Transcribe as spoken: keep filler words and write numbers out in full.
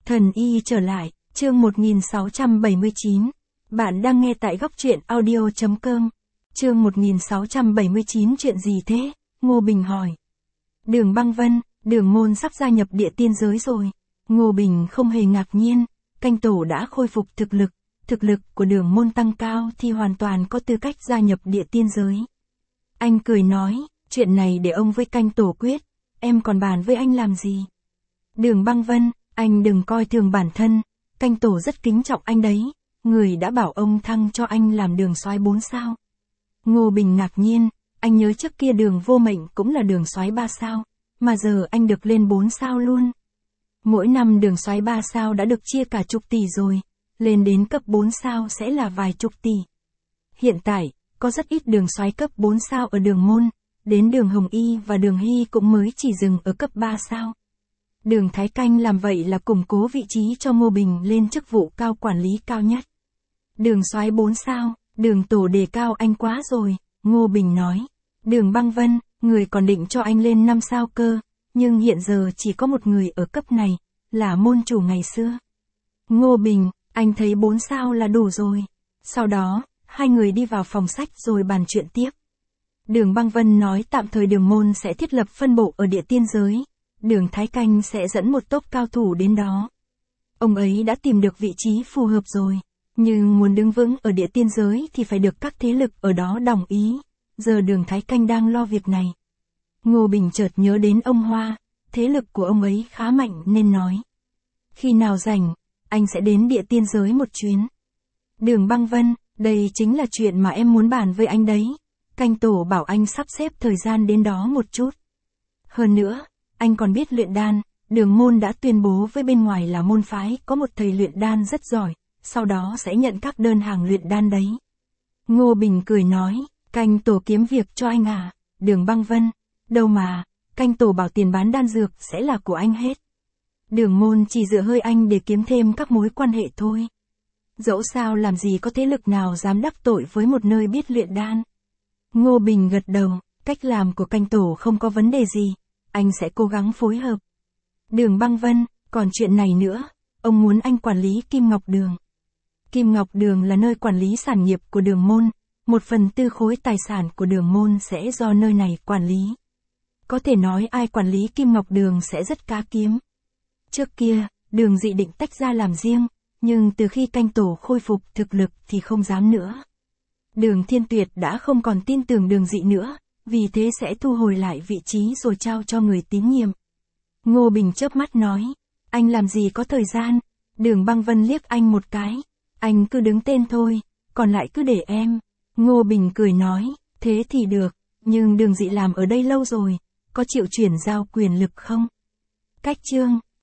Thần y trở lại, chương một nghìn sáu trăm bảy mươi chín. Bạn đang nghe tại góc truyện audio chấm com. Chương một nghìn sáu trăm bảy mươi chín chuyện gì thế? Ngô Bình hỏi. Đường Băng Vân, Đường Môn sắp gia nhập địa tiên giới rồi. Ngô Bình không hề ngạc nhiên, Canh Tổ đã khôi phục thực lực, thực lực của Đường Môn tăng cao thì hoàn toàn có tư cách gia nhập địa tiên giới. Anh cười nói, chuyện này để ông với Canh Tổ quyết, em còn bàn với anh làm gì? Đường Băng Vân, anh đừng coi thường bản thân, Canh Tổ rất kính trọng anh đấy, người đã bảo ông thăng cho anh làm đường soái bốn sao. Ngô Bình ngạc nhiên, anh nhớ trước kia Đường Vô Mệnh cũng là đường soái ba sao, mà giờ anh được lên bốn sao luôn. Mỗi năm đường soái ba sao đã được chia cả chục tỷ rồi, lên đến cấp bốn sao sẽ là vài chục tỷ. Hiện tại, có rất ít đường soái cấp bốn sao ở Đường Môn, đến Đường Hồng Y và Đường Hy cũng mới chỉ dừng ở cấp ba sao. Đường Thái Canh làm vậy là củng cố vị trí cho Ngô Bình lên chức vụ cao quản lý cao nhất. Đường soái bốn sao, Đường Tổ đề cao anh quá rồi, Ngô Bình nói. Đường Băng Vân, người còn định cho anh lên năm sao cơ, nhưng hiện giờ chỉ có một người ở cấp này, là môn chủ ngày xưa. Ngô Bình, anh thấy bốn sao là đủ rồi. Sau đó, hai người đi vào phòng sách rồi bàn chuyện tiếp. Đường Băng Vân nói tạm thời Đường Môn sẽ thiết lập phân bộ ở địa tiên giới. Đường Thái Canh sẽ dẫn một tốp cao thủ đến đó. Ông ấy đã tìm được vị trí phù hợp rồi, nhưng muốn đứng vững ở địa tiên giới thì phải được các thế lực ở đó đồng ý. Giờ Đường Thái Canh đang lo việc này. Ngô Bình chợt nhớ đến ông Hoa, thế lực của ông ấy khá mạnh nên nói. Khi nào rảnh, anh sẽ đến địa tiên giới một chuyến. Đường Băng Vân, đây chính là chuyện mà em muốn bàn với anh đấy. Canh Tổ bảo anh sắp xếp thời gian đến đó một chút. Hơn nữa, anh còn biết luyện đan, Đường Môn đã tuyên bố với bên ngoài là môn phái có một thầy luyện đan rất giỏi, sau đó sẽ nhận các đơn hàng luyện đan đấy. Ngô Bình cười nói, Canh Tổ kiếm việc cho anh à? Đường Băng Vân, đâu mà, Canh Tổ bảo tiền bán đan dược sẽ là của anh hết. Đường Môn chỉ dựa hơi anh để kiếm thêm các mối quan hệ thôi. Dẫu sao làm gì có thế lực nào dám đắc tội với một nơi biết luyện đan. Ngô Bình gật đầu, cách làm của Canh Tổ không có vấn đề gì. Anh sẽ cố gắng phối hợp. Đường Băng Vân, còn chuyện này nữa, ông muốn anh quản lý Kim Ngọc Đường. Kim Ngọc Đường là nơi quản lý sản nghiệp của Đường Môn, một phần tư khối tài sản của Đường Môn sẽ do nơi này quản lý. Có thể nói ai quản lý Kim Ngọc Đường sẽ rất cá kiếm. Trước kia, Đường Dị định tách ra làm riêng, nhưng từ khi Canh Tổ khôi phục thực lực thì không dám nữa. Đường Thiên Tuyệt đã không còn tin tưởng Đường Dị nữa. Vì thế sẽ thu hồi lại vị trí rồi trao cho người tín nhiệm. Ngô Bình chớp mắt nói, anh làm gì có thời gian. Đường Băng Vân liếc anh một cái, anh cứ đứng tên thôi, còn lại cứ để em. Ngô Bình cười nói, thế thì được, nhưng Đường Dị làm ở đây lâu rồi, có chịu chuyển giao quyền lực không? Cách chương